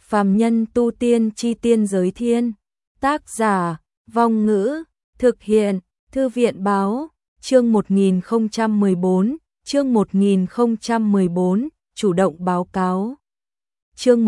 Phàm nhân tu tiên chi tiên giới thiên. Tác giả, Vong Ngữ, thực hiện, Thư viện báo, chương 1014, chương 1014, chủ động báo cáo. Chương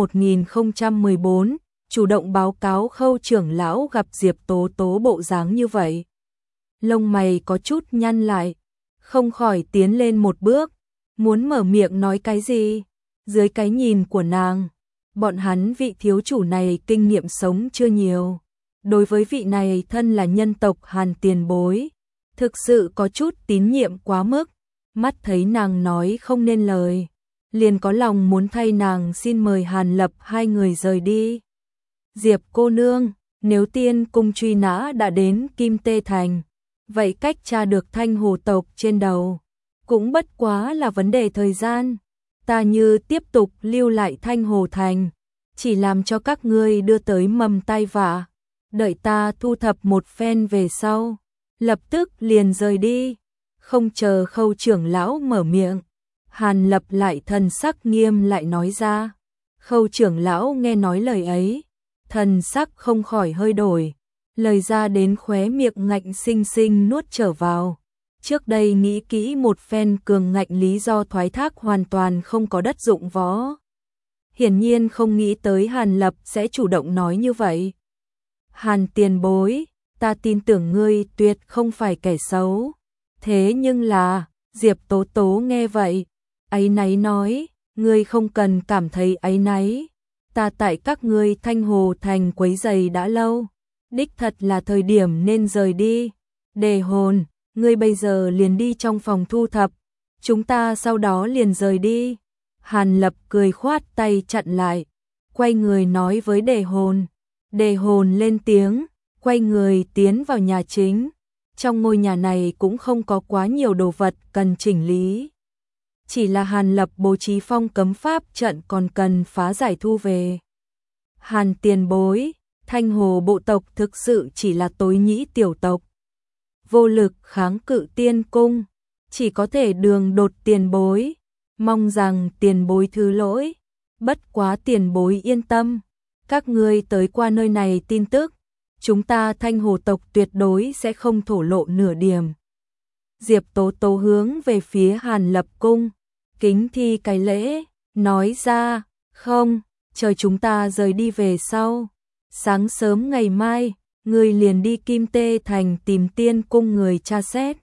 1014, chủ động báo cáo. Khâu trưởng lão gặp Diệp Tố Tố bộ dáng như vậy, lông mày có chút nhăn lại, không khỏi tiến lên một bước, muốn mở miệng nói cái gì. Dưới cái nhìn của nàng, bọn hắn vị thiếu chủ này kinh nghiệm sống chưa nhiều. Đối với vị này thân là nhân tộc Hàn tiền bối, thực sự có chút tín nhiệm quá mức. Mắt thấy nàng nói không nên lời, liền có lòng muốn thay nàng xin mời Hàn Lập hai người rời đi. Diệp cô nương, nếu tiên cung truy nã đã đến Kim Tê Thành, vậy cách tra được Thanh Hồ tộc trên đầu cũng bất quá là vấn đề thời gian. Ta như tiếp tục lưu lại Thanh Hồ Thành, chỉ làm cho các ngươi đưa tới mầm tai vạ. Đợi ta thu thập một phen về sau, lập tức liền rời đi. Không chờ Khâu trưởng lão mở miệng, Hàn Lập lại thần sắc nghiêm lại nói ra. Khâu trưởng lão nghe nói lời ấy, thần sắc không khỏi hơi đổi, lời ra đến khóe miệng ngạnh sinh sinh nuốt trở vào. Trước đây nghĩ kỹ một phen cường ngạnh lý do thoái thác hoàn toàn không có đất dụng võ. Hiển nhiên không nghĩ tới Hàn Lập sẽ chủ động nói như vậy. Hàn tiền bối, ta tin tưởng ngươi tuyệt không phải kẻ xấu. Thế nhưng là, Diệp Tố Tố nghe vậy, áy náy nói, ngươi không cần cảm thấy áy náy. Ta tại các ngươi Thanh Hồ Thành quấy rầy đã lâu, đích thật là thời điểm nên rời đi. Đề Hồn, ngươi bây giờ liền đi trong phòng thu thập, chúng ta sau đó liền rời đi. Hàn Lập cười khoát tay chặn lại, quay người nói với Đề Hồn. Đề Hồn lên tiếng, quay người tiến vào nhà chính. Trong ngôi nhà này cũng không có quá nhiều đồ vật cần chỉnh lý, chỉ là Hàn Lập bố trí phong cấm pháp trận còn cần phá giải thu về. Hàn tiền bối, Thanh Hồ bộ tộc thực sự chỉ là tối nhĩ tiểu tộc, vô lực kháng cự tiên cung, chỉ có thể đường đột tiền bối, mong rằng tiền bối thứ lỗi. Bất quá tiền bối yên tâm, các ngươi tới qua nơi này tin tức, chúng ta Thanh Hồ tộc tuyệt đối sẽ không thổ lộ nửa điểm. Diệp Tố Tố hướng về phía Hàn Lập cung, kính thi cái lễ, nói ra, không, chờ chúng ta rời đi về sau, sáng sớm ngày mai, ngươi liền đi Kim Tê Thành tìm tiên cung người tra xét,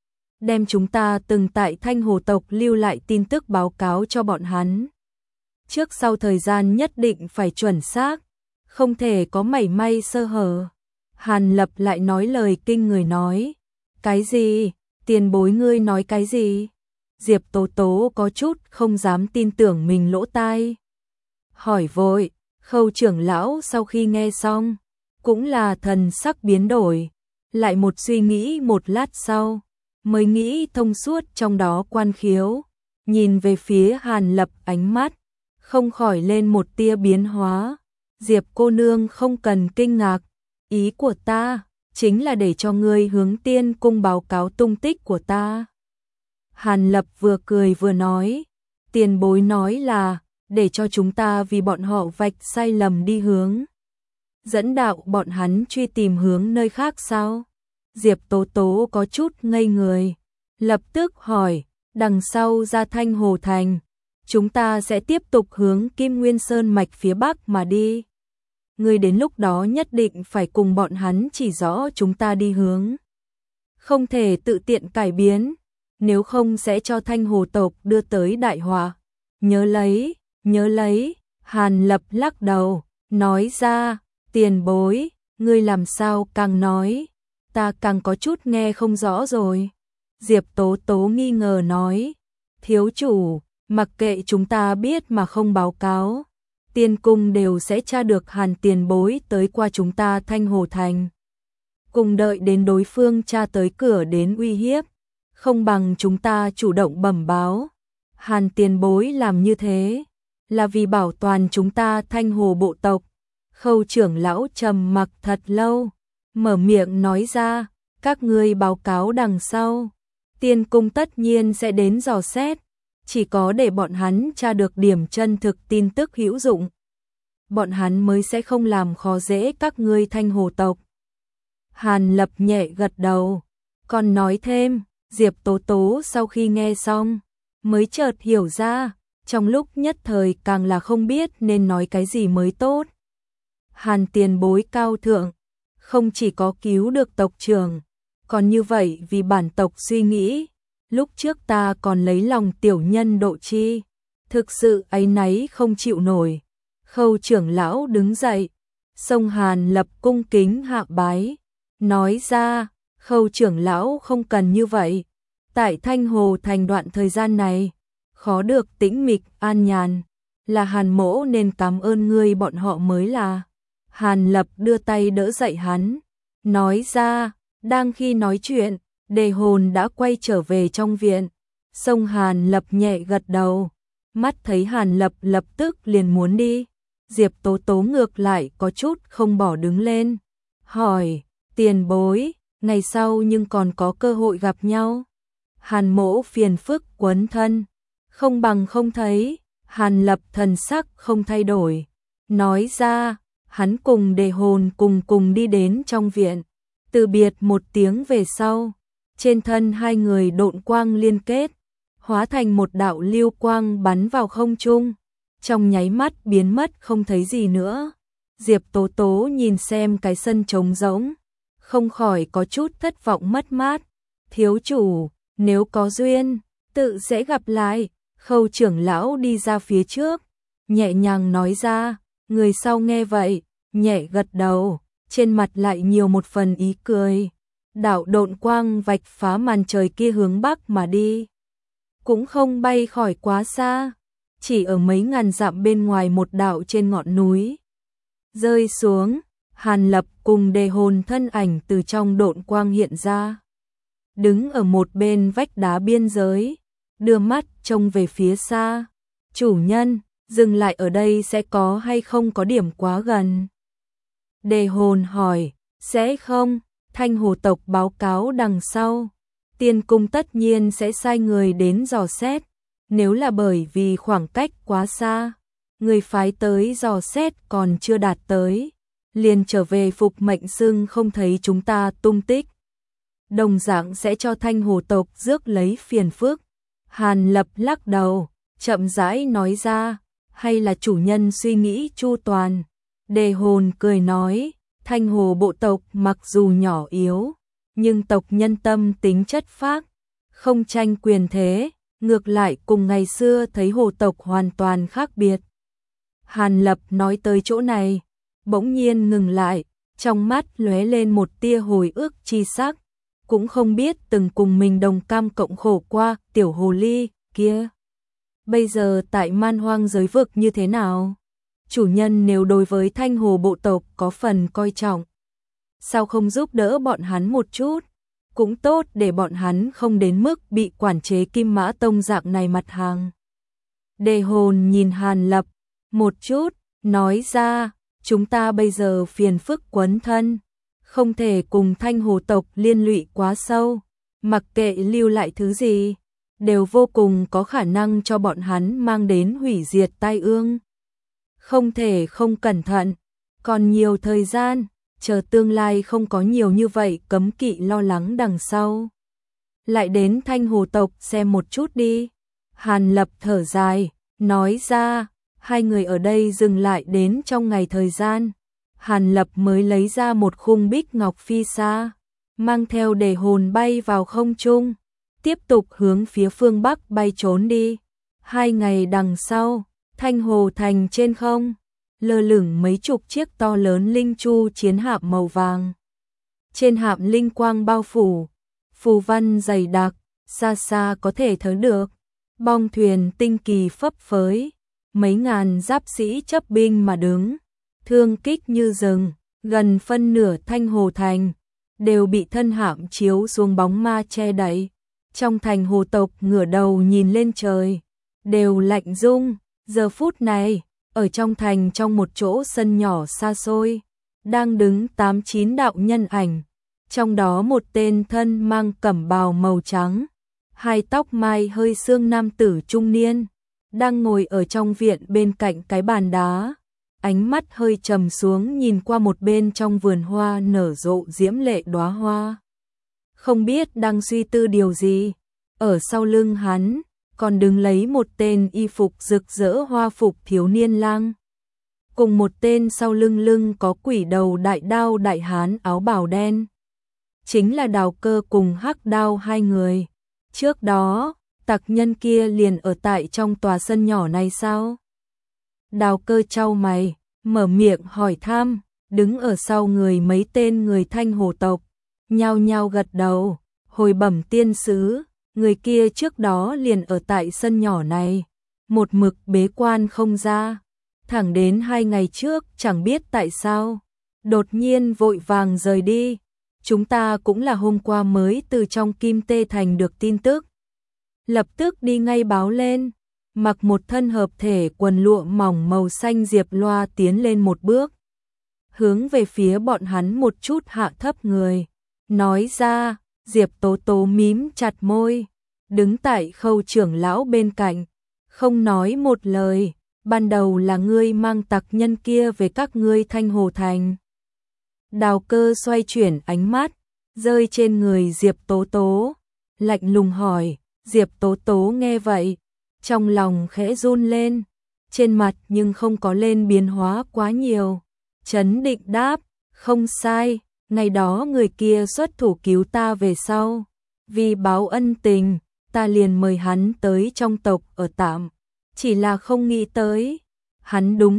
đem chúng ta từng tại Thanh Hồ tộc lưu lại tin tức báo cáo cho bọn hắn. Trước sau thời gian nhất định phải chuẩn xác, không thể có mảy may sơ hở. Hàn Lập lại nói lời kinh người nói, cái gì, tiền bối ngươi nói cái gì? Diệp Tố Tố có chút không dám tin tưởng mình lỗ tai, hỏi vội. Khâu trưởng lão sau khi nghe xong, cũng là thần sắc biến đổi, lại một suy nghĩ một lát sau, mới nghĩ thông suốt trong đó quan khiếu, nhìn về phía Hàn Lập ánh mắt, không khỏi lên một tia biến hóa. Diệp cô nương không cần kinh ngạc, ý của ta chính là để cho ngươi hướng tiên cung báo cáo tung tích của ta. Hàn Lập vừa cười vừa nói, tiền bối nói là để cho chúng ta vì bọn họ vạch sai lầm đi hướng, dẫn đạo bọn hắn truy tìm hướng nơi khác sao? Diệp Tố Tố có chút ngây người, lập tức hỏi, đằng sau ra Thanh Hồ Thành, chúng ta sẽ tiếp tục hướng Kim Nguyên Sơn mạch phía bắc mà đi. Ngươi đến lúc đó nhất định phải cùng bọn hắn chỉ rõ chúng ta đi hướng, không thể tự tiện cải biến, nếu không sẽ cho Thanh Hồ tộc đưa tới đại họa. Nhớ lấy, nhớ lấy. Hàn Lập lắc đầu, nói ra, tiền bối, ngươi làm sao càng nói, ta càng có chút nghe không rõ rồi. Diệp Tố Tố nghi ngờ nói, thiếu chủ, mặc kệ chúng ta biết mà không báo cáo, tiên cung đều sẽ tra được Hàn tiền bối tới qua chúng ta Thanh Hồ Thành. Cùng đợi đến đối phương tra tới cửa đến uy hiếp, không bằng chúng ta chủ động bẩm báo. Hàn tiền bối làm như thế là vì bảo toàn chúng ta Thanh Hồ bộ tộc. Khâu trưởng lão trầm mặc thật lâu, mở miệng nói ra, các ngươi báo cáo đằng sau, tiên cung tất nhiên sẽ đến dò xét, chỉ có để bọn hắn tra được điểm chân thực tin tức hữu dụng. bọn hắn mới sẽ không làm khó dễ các ngươi Thanh Hồ tộc. Hàn Lập nhẹ gật đầu, còn nói thêm, Diệp Tố Tố sau khi nghe xong, mới chợt hiểu ra, trong lúc nhất thời càng là không biết nên nói cái gì mới tốt. Hàn tiền bối cao thượng, không chỉ có cứu được tộc trưởng, còn như vậy vì bản tộc suy nghĩ, lúc trước ta còn lấy lòng tiểu nhân độ chi, thực sự áy náy không chịu nổi. Khâu trưởng lão đứng dậy, xông Hàn Lập cung kính hạ bái, nói ra, Khâu trưởng lão không cần như vậy, tại Thanh Hồ thành đoạn thời gian này, khó được tĩnh mịch an nhàn, là Hàn mỗ nên cảm ơn ngươi bọn họ mới là. Hàn Lập đưa tay đỡ dậy hắn, nói ra, đang khi nói chuyện, Đề Hồn đã quay trở về trong viện, xông Hàn Lập nhẹ gật đầu, mắt thấy Hàn Lập lập tức liền muốn đi, Diệp Tố Tố ngược lại có chút không bỏ đứng lên, hỏi, tiền bối, ngày sau nhưng còn có cơ hội gặp nhau. Hàn mỗ phiền phức quấn thân, không bằng không thấy. Hàn Lập thần sắc không thay đổi, nói ra, hắn cùng Đề Hồn cùng đi đến trong viện, từ biệt một tiếng về sau, trên thân hai người độn quang liên kết, hóa thành một đạo lưu quang bắn vào không trung, trong nháy mắt biến mất không thấy gì nữa. Diệp Tố Tố nhìn xem cái sân trống rỗng, không khỏi có chút thất vọng mất mát. Thiếu chủ, nếu có duyên, tự sẽ gặp lại. Khâu trưởng lão đi ra phía trước, nhẹ nhàng nói ra, người sau nghe vậy, nhẹ gật đầu, trên mặt lại nhiều một phần ý cười. Đạo độn quang vạch phá màn trời kia hướng bắc mà đi, cũng không bay khỏi quá xa, chỉ ở mấy ngàn dặm bên ngoài một đạo trên ngọn núi. Rơi xuống, Hàn Lập cùng Đề Hồn thân ảnh từ trong độn quang hiện ra, đứng ở một bên vách đá biên giới, đưa mắt trông về phía xa. Chủ nhân, dừng lại ở đây sẽ có hay không có điểm quá gần? Đề Hồn hỏi, sẽ không, Thanh Hồ tộc báo cáo đằng sau. Tiên cung tất nhiên sẽ sai người đến dò xét, nếu là bởi vì khoảng cách quá xa, người phái tới dò xét còn chưa đạt tới, liền trở về phục mệnh xưng không thấy chúng ta tung tích. Đồng dạng sẽ cho Thanh Hồ tộc rước lấy phiền phức. Hàn Lập lắc đầu, chậm rãi nói ra, hay là chủ nhân suy nghĩ chu toàn. Đề Hồn cười nói, Thanh Hồ bộ tộc mặc dù nhỏ yếu, nhưng tộc nhân tâm tính chất phác, không tranh quyền thế, ngược lại cùng ngày xưa thấy hồ tộc hoàn toàn khác biệt. Hàn Lập nói tới chỗ này, bỗng nhiên ngừng lại, trong mắt lóe lên một tia hồi ức chi sắc, cũng không biết từng cùng mình đồng cam cộng khổ qua tiểu hồ ly kia, bây giờ tại man hoang giới vực như thế nào? Chủ nhân nếu đối với Thanh Hồ bộ tộc có phần coi trọng, sao không giúp đỡ bọn hắn một chút, cũng tốt để bọn hắn không đến mức bị quản chế Kim Mã Tông dạng này mặt hàng. Đề Hồn nhìn Hàn Lập một chút, nói ra, chúng ta bây giờ phiền phức quấn thân, không thể cùng Thanh Hồ tộc liên lụy quá sâu, mặc kệ lưu lại thứ gì, đều vô cùng có khả năng cho bọn hắn mang đến hủy diệt tai ương. Không thể không cẩn thận, còn nhiều thời gian, chờ tương lai không có nhiều như vậy cấm kỵ lo lắng đằng sau. Lại đến Thanh Hồ tộc xem một chút đi. Hàn Lập thở dài, nói ra, hai người ở đây dừng lại đến trong ngày thời gian. Hàn Lập mới lấy ra một khung bích ngọc phi xa, mang theo Đề Hồn bay vào không trung, tiếp tục hướng phía phương Bắc bay trốn đi. 2 ngày đằng sau, Thanh Hồ thành trên không, lơ lửng mấy chục chiếc to lớn linh chu chiến hạm màu vàng. Trên hạm linh quang bao phủ, phù văn dày đặc, xa xa có thể thấy được. Bong thuyền tinh kỳ phấp phới, mấy ngàn giáp sĩ chấp binh mà đứng, thương kích như rừng, gần phân nửa Thanh Hồ thành đều bị thân hạm chiếu xuống bóng ma che đậy. Trong thành hồ tộc ngửa đầu nhìn lên trời, đều lạnh rung. Giờ phút này, ở trong thành trong một chỗ sân nhỏ xa xôi, đang đứng 8-9 đạo nhân ảnh, trong đó một tên thân mang cẩm bào màu trắng, hai tóc mai hơi sương nam tử trung niên, đang ngồi ở trong viện bên cạnh cái bàn đá, ánh mắt hơi trầm xuống nhìn qua một bên trong vườn hoa nở rộ diễm lệ đóa hoa. Không biết đang suy tư điều gì, ở sau lưng hắn, còn đứng lấy một tên y phục rực rỡ hoa phục thiếu niên lang. Cùng một tên sau lưng có quỷ đầu đại đao đại hán áo bào đen. Chính là Đào Cơ cùng Hắc Đao hai người. Trước đó, tặc nhân kia liền ở tại trong tòa sân nhỏ này sao? Đào Cơ chau mày, mở miệng hỏi thăm, đứng ở sau người mấy tên người Thanh Hồ tộc, nhao nhao gật đầu, hồi bẩm tiên sứ, người kia trước đó liền ở tại sân nhỏ này, một mực bế quan không ra, thẳng đến 2 ngày trước chẳng biết tại sao, đột nhiên vội vàng rời đi. Chúng ta cũng là hôm qua mới từ trong Kim Tê Thành được tin tức, lập tức đi ngay báo lên. Mặc một thân hợp thể quần lụa mỏng màu xanh Diệp Loa tiến lên một bước, hướng về phía bọn hắn một chút hạ thấp người, nói ra. Diệp Tố Tố mím chặt môi, đứng tại Khâu trưởng lão bên cạnh, không nói một lời. Ban đầu là ngươi mang tặc nhân kia về các ngươi Thanh Hồ Thành. Đào Cơ xoay chuyển ánh mắt, rơi trên người Diệp Tố Tố, lạnh lùng hỏi. Diệp Tố Tố nghe vậy, trong lòng khẽ run lên, trên mặt nhưng không có lên biến hóa quá nhiều, trấn định đáp, không sai, ngày đó người kia xuất thủ cứu ta về sau, vì báo ân tình, ta liền mời hắn tới trong tộc ở tạm, chỉ là không nghĩ tới, hắn đúng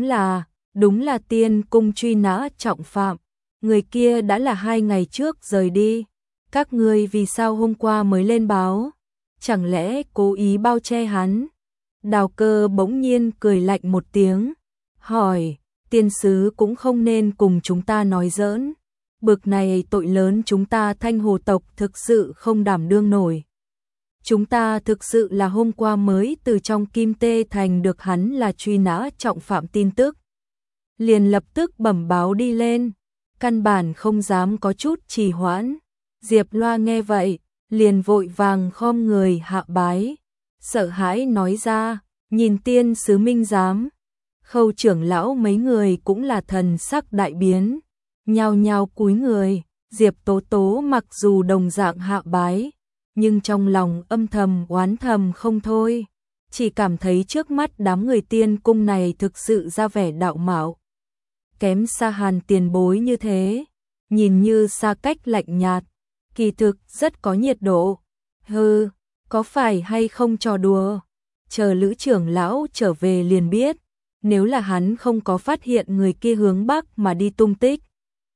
là Tiên Cung truy nã trọng phạm, người kia đã là 2 ngày trước rời đi, các ngươi vì sao hôm qua mới lên báo, chẳng lẽ cố ý bao che hắn? Đào Cơ bỗng nhiên cười lạnh một tiếng, hỏi, tiên sứ cũng không nên cùng chúng ta nói giỡn, bực này tội lớn chúng ta Thanh Hồ tộc thực sự không đảm đương nổi. Chúng ta thực sự là hôm qua mới từ trong Kim Tê Thành được hắn là truy nã trọng phạm tin tức, liền lập tức bẩm báo đi lên, căn bản không dám có chút trì hoãn. Diệp Loa nghe vậy, liền vội vàng khom người hạ bái, sợ hãi nói ra, nhìn tiên sứ minh giám. Khâu trưởng lão mấy người cũng là thần sắc đại biến, nhao nhao cúi người. Diệp Tố Tố mặc dù đồng dạng hạ bái, nhưng trong lòng âm thầm oán thầm không thôi, chỉ cảm thấy trước mắt đám người Tiên Cung này thực sự ra vẻ đạo mạo, kém xa Hàn tiền bối như thế, nhìn như xa cách lạnh nhạt, kỳ thực rất có nhiệt độ. Hừ, có phải hay không trò đùa? Chờ Lữ trưởng lão trở về liền biết, nếu là hắn không có phát hiện người kia hướng bắc mà đi tung tích,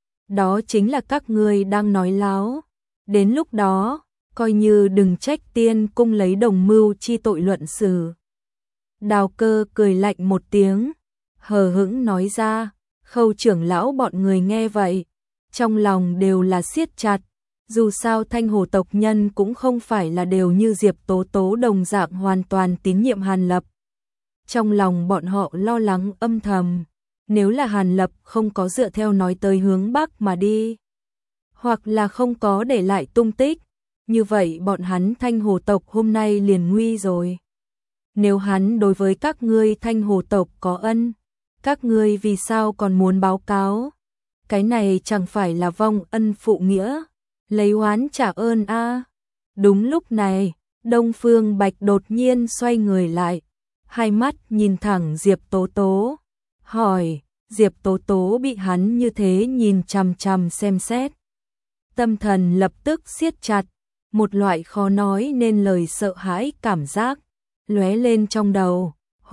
đó chính là các ngươi đang nói láo. Đến lúc đó, coi như đừng trách Tiên Cung lấy đồng mưu chi tội luận xử. Đào Cơ cười lạnh một tiếng, hờ hững nói ra. Khâu trưởng lão bọn người nghe vậy, trong lòng đều là siết chặt. Dù sao Thanh Hồ tộc nhân cũng không phải là đều như Diệp Tố Tố đồng dạng hoàn toàn tín nhiệm Hàn Lập. Trong lòng bọn họ lo lắng âm thầm, nếu là Hàn Lập không có dựa theo nói tới hướng bắc mà đi, hoặc là không có để lại tung tích, như vậy bọn hắn Thanh Hồ tộc hôm nay liền nguy rồi. Nếu hắn đối với các ngươi Thanh Hồ tộc có ân, các ngươi vì sao còn muốn báo cáo? Cái này chẳng phải là vong ân phụ nghĩa, lấy oán trả ơn a. Đúng lúc này, Đông Phương Bạch đột nhiên xoay người lại, hai mắt nhìn thẳng Diệp Tố Tố, hỏi. Diệp Tố Tố bị hắn như thế nhìn chằm chằm xem xét, tâm thần lập tức siết chặt, một loại khó nói nên lời sợ hãi cảm giác lóe lên trong đầu.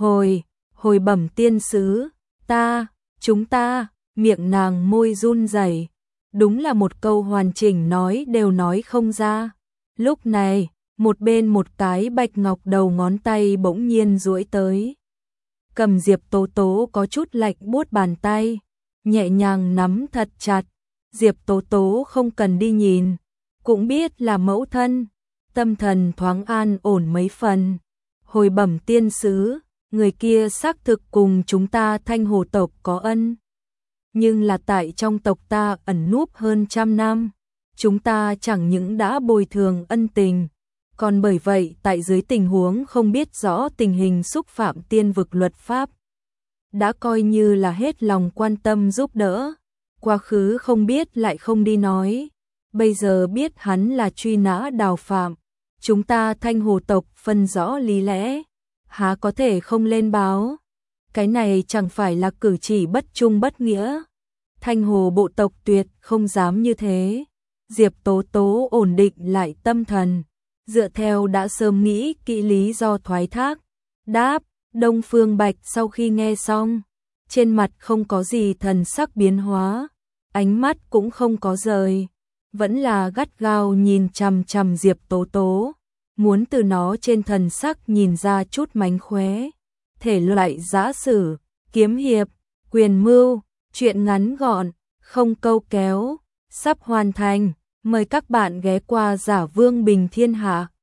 Hồi bẩm tiên sứ, chúng ta, miệng nàng môi run rẩy, đúng là một câu hoàn chỉnh nói đều nói không ra. Lúc này, một bên một cái bạch ngọc đầu ngón tay bỗng nhiên duỗi tới, cầm Diệp Tố Tố có chút lạnh buốt bàn tay, nhẹ nhàng nắm thật chặt. Diệp Tố Tố không cần đi nhìn, cũng biết là mẫu thân, tâm thần thoáng an ổn mấy phần. Hồi bẩm tiên sứ, người kia xác thực cùng chúng ta Thanh Hồ tộc có ân, nhưng là tại trong tộc ta ẩn núp hơn 100 năm, chúng ta chẳng những đã bồi thường ân tình, còn bởi vậy tại dưới tình huống không biết rõ tình hình xúc phạm tiên vực luật pháp, đã coi như là hết lòng quan tâm giúp đỡ. Quá khứ không biết lại không đi nói, bây giờ biết hắn là truy nã đào phạm. Chúng ta Thanh Hồ tộc phân rõ lý lẽ, há có thể không lên báo. Cái này chẳng phải là cử chỉ bất trung bất nghĩa. Thanh Hồ bộ tộc tuyệt không dám như thế. Diệp Tố Tố ổn định lại tâm thần, dựa theo đã sớm nghĩ kỹ lý do thoái thác. Đáp, Đông Phương Bạch sau khi nghe xong, trên mặt không có gì thần sắc biến hóa, ánh mắt cũng không có rời, vẫn là gắt gao nhìn chằm chằm Diệp Tố Tố, muốn từ nó trên thần sắc nhìn ra chút mánh khóe. Thể loại giã sử, kiếm hiệp, quyền mưu, truyện ngắn gọn, không câu kéo, sắp hoàn thành. Mời các bạn ghé qua Giả Vương Bình Thiên Hạ.